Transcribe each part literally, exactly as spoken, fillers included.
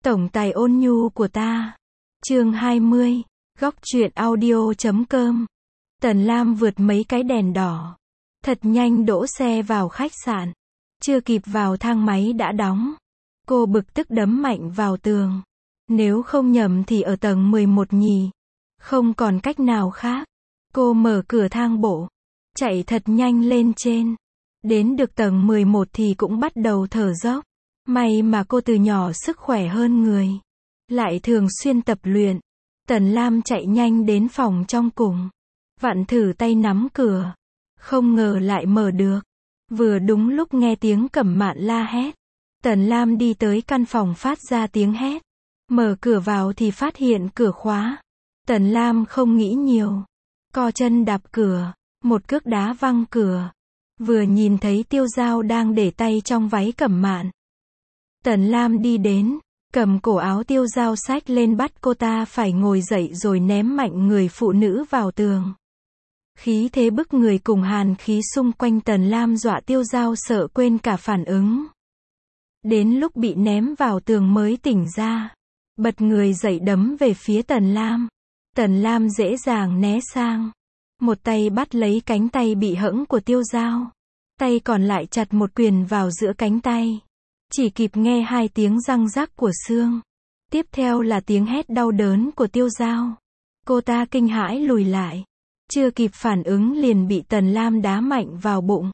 Tổng tài ôn nhu của ta. Chương hai mươi, góc truyện audio chấm com. Tần Lam vượt mấy cái đèn đỏ, thật nhanh đỗ xe vào khách sạn. Chưa kịp vào thang máy đã đóng. Cô bực tức đấm mạnh vào tường. Nếu không nhầm thì ở tầng mười một nhỉ. Không còn cách nào khác. Cô mở cửa thang bộ, chạy thật nhanh lên trên. Đến được tầng mười một thì cũng bắt đầu thở dốc. May mà cô từ nhỏ sức khỏe hơn người, lại thường xuyên tập luyện. Tần Lam chạy nhanh đến phòng trong cùng, vặn thử tay nắm cửa. Không ngờ lại mở được. Vừa đúng lúc nghe tiếng Cẩm Mạn la hét. Tần Lam đi tới căn phòng phát ra tiếng hét. Mở cửa vào thì phát hiện cửa khóa. Tần Lam không nghĩ nhiều, co chân đạp cửa, một cước đá văng cửa. Vừa nhìn thấy Tiêu Dao đang để tay trong váy Cẩm Mạn. Tần Lam đi đến, cầm cổ áo Tiêu Dao xách lên bắt cô ta phải ngồi dậy rồi ném mạnh người phụ nữ vào tường. Khí thế bức người cùng hàn khí xung quanh Tần Lam dọa Tiêu Dao sợ quên cả phản ứng. Đến lúc bị ném vào tường mới tỉnh ra, bật người dậy đấm về phía Tần Lam. Tần Lam dễ dàng né sang, một tay bắt lấy cánh tay bị hẫng của Tiêu Dao, tay còn lại chặt một quyền vào giữa cánh tay. Chỉ kịp nghe hai tiếng răng rắc của xương. Tiếp theo là tiếng hét đau đớn của Tiêu Dao. Cô ta kinh hãi lùi lại. Chưa kịp phản ứng liền bị Tần Lam đá mạnh vào bụng.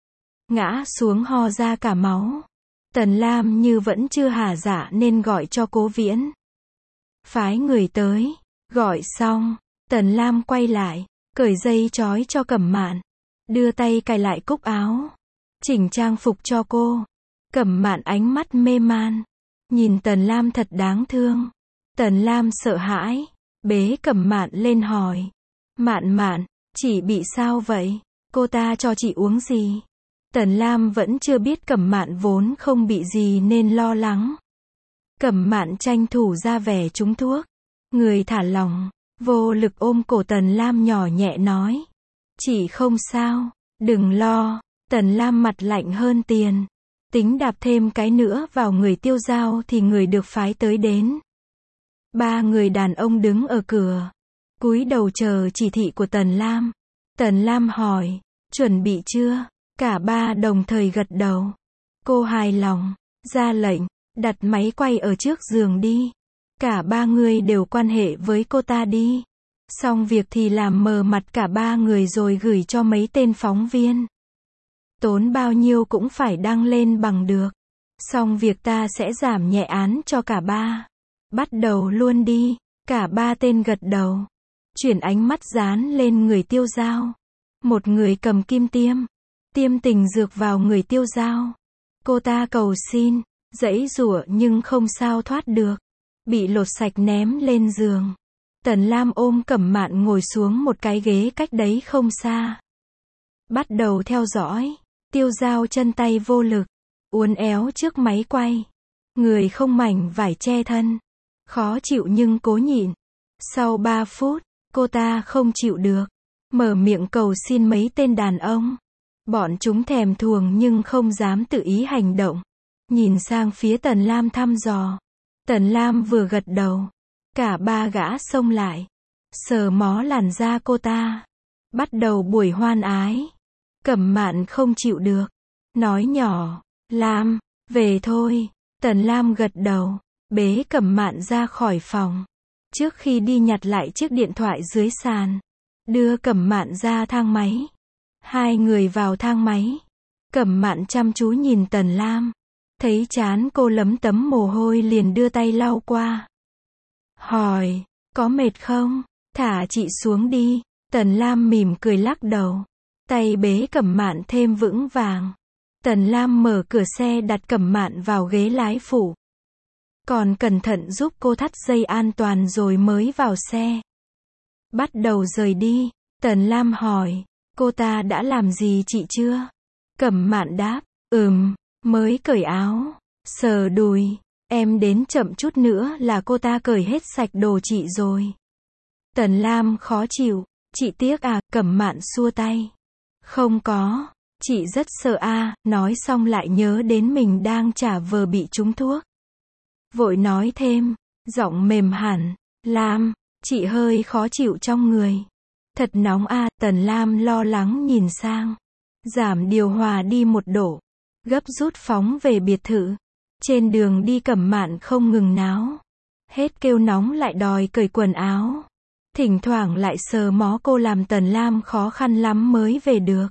Ngã xuống ho ra cả máu. Tần Lam như vẫn chưa hả dạ nên gọi cho Cố Viễn. Phái người tới. Gọi xong, Tần Lam quay lại, cởi dây trói cho Cẩm Mạn. Đưa tay cài lại cúc áo. Chỉnh trang phục cho cô. Cẩm Mạn ánh mắt mê man, nhìn Tần Lam thật đáng thương. Tần Lam sợ hãi, bế Cẩm Mạn lên hỏi. Mạn Mạn, chị bị sao vậy? Cô ta cho chị uống gì? Tần Lam vẫn chưa biết Cẩm Mạn vốn không bị gì nên lo lắng. Cẩm Mạn tranh thủ ra vẻ trúng thuốc. Người thả lỏng, vô lực ôm cổ Tần Lam nhỏ nhẹ nói. Chị không sao, đừng lo. Tần Lam mặt lạnh hơn tiền. Tính đạp thêm cái nữa vào người Tiêu Dao thì người được phái tới đến. Ba người đàn ông đứng ở cửa, cúi đầu chờ chỉ thị của Tần Lam. Tần Lam hỏi, chuẩn bị chưa? Cả ba đồng thời gật đầu. Cô hài lòng, ra lệnh, đặt máy quay ở trước giường đi. Cả ba người đều quan hệ với cô ta đi. Xong việc thì làm mờ mặt cả ba người rồi gửi cho mấy tên phóng viên. Tốn bao nhiêu cũng phải đăng lên bằng được. Xong việc ta sẽ giảm nhẹ án cho cả ba. Bắt đầu luôn đi. Cả ba tên gật đầu. Chuyển ánh mắt dán lên người Tiêu Dao. Một người cầm kim tiêm. Tiêm tình dược vào người Tiêu Dao. Cô ta cầu xin, giãy giụa nhưng không sao thoát được. Bị lột sạch ném lên giường. Tần Lam ôm Cẩm Mạn ngồi xuống một cái ghế cách đấy không xa. Bắt đầu theo dõi. Tiêu Dao chân tay vô lực, uốn éo trước máy quay. Người không mảnh vải che thân. Khó chịu nhưng cố nhịn. Sau ba phút, cô ta không chịu được. Mở miệng cầu xin mấy tên đàn ông. Bọn chúng thèm thuồng nhưng không dám tự ý hành động. Nhìn sang phía Tần Lam thăm dò. Tần Lam vừa gật đầu. Cả ba gã xông lại. Sờ mó làn da cô ta. Bắt đầu buổi hoan ái. Cẩm Mạn không chịu được. Nói nhỏ, Lam, về thôi. Tần Lam gật đầu, bế Cẩm Mạn ra khỏi phòng. Trước khi đi nhặt lại chiếc điện thoại dưới sàn. Đưa Cẩm Mạn ra thang máy. Hai người vào thang máy. Cẩm Mạn chăm chú nhìn Tần Lam. Thấy trán cô lấm tấm mồ hôi liền đưa tay lau qua. Hỏi, có mệt không? Thả chị xuống đi. Tần Lam mỉm cười lắc đầu. Tay bế Cẩm Mạn thêm vững vàng. Tần Lam mở cửa xe đặt Cẩm Mạn vào ghế lái phụ. Còn cẩn thận giúp cô thắt dây an toàn rồi mới vào xe. Bắt đầu rời đi. Tần Lam hỏi, cô ta đã làm gì chị chưa? Cẩm Mạn đáp, ừm, mới cởi áo, sờ đùi. Em đến chậm chút nữa là cô ta cởi hết sạch đồ chị rồi. Tần Lam khó chịu, chị tiếc à? Cẩm Mạn xua tay. Không có, chị rất sợ a. À, nói xong lại nhớ đến mình đang trả vờ bị trúng thuốc. Vội nói thêm, giọng mềm hẳn, Lam, chị hơi khó chịu trong người. Thật nóng à, Tần Lam lo lắng nhìn sang. Giảm điều hòa đi một độ. Gấp rút phóng về biệt thự. Trên đường đi Cẩm Mạn không ngừng náo. Hết kêu nóng lại đòi cởi quần áo. Thỉnh thoảng lại sờ mó cô làm Tần Lam khó khăn lắm mới về được.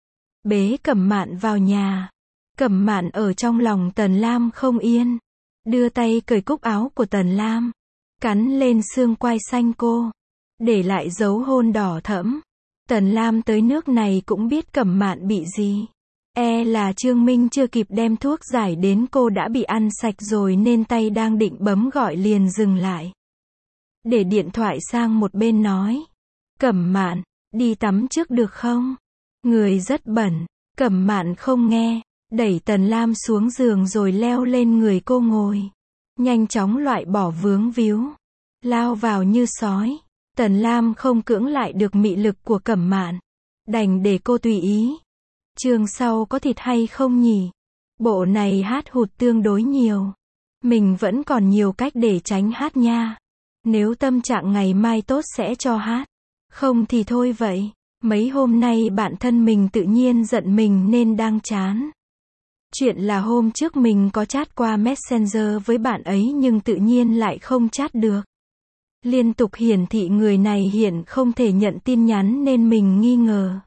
Bế Cẩm Mạn vào nhà. Cẩm Mạn ở trong lòng Tần Lam không yên. Đưa tay cởi cúc áo của Tần Lam. Cắn lên xương quai xanh cô. Để lại dấu hôn đỏ thẫm. Tần Lam tới nước này cũng biết Cẩm Mạn bị gì. E là Trương Minh chưa kịp đem thuốc giải đến cô đã bị ăn sạch rồi nên tay đang định bấm gọi liền dừng lại. Để điện thoại sang một bên nói. Cẩm Mạn, đi tắm trước được không? Người rất bẩn. Cẩm Mạn không nghe. Đẩy Tần Lam xuống giường rồi leo lên người cô ngồi. Nhanh chóng loại bỏ vướng víu. Lao vào như sói. Tần Lam không cưỡng lại được mị lực của Cẩm Mạn. Đành để cô tùy ý. Chương sau có thịt hay không nhỉ? Bộ này hát hụt tương đối nhiều. Mình vẫn còn nhiều cách để tránh hát nha. Nếu tâm trạng ngày mai tốt sẽ cho hát. Không thì thôi vậy. Mấy hôm nay bạn thân mình tự nhiên giận mình nên đang chán. Chuyện là hôm trước mình có chat qua Messenger với bạn ấy nhưng tự nhiên lại không chat được. Liên tục hiển thị người này hiện không thể nhận tin nhắn nên mình nghi ngờ.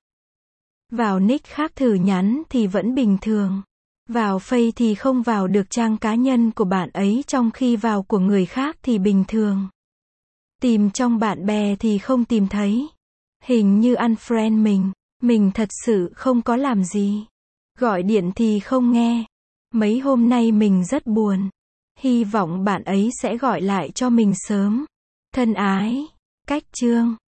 Vào nick khác thử nhắn thì vẫn bình thường. Vào Face thì không vào được trang cá nhân của bạn ấy trong khi vào của người khác thì bình thường. Tìm trong bạn bè thì không tìm thấy. Hình như unfriend mình. Mình thật sự không có làm gì. Gọi điện thì không nghe. Mấy hôm nay mình rất buồn. Hy vọng bạn ấy sẽ gọi lại cho mình sớm. Thân ái. Cách chương.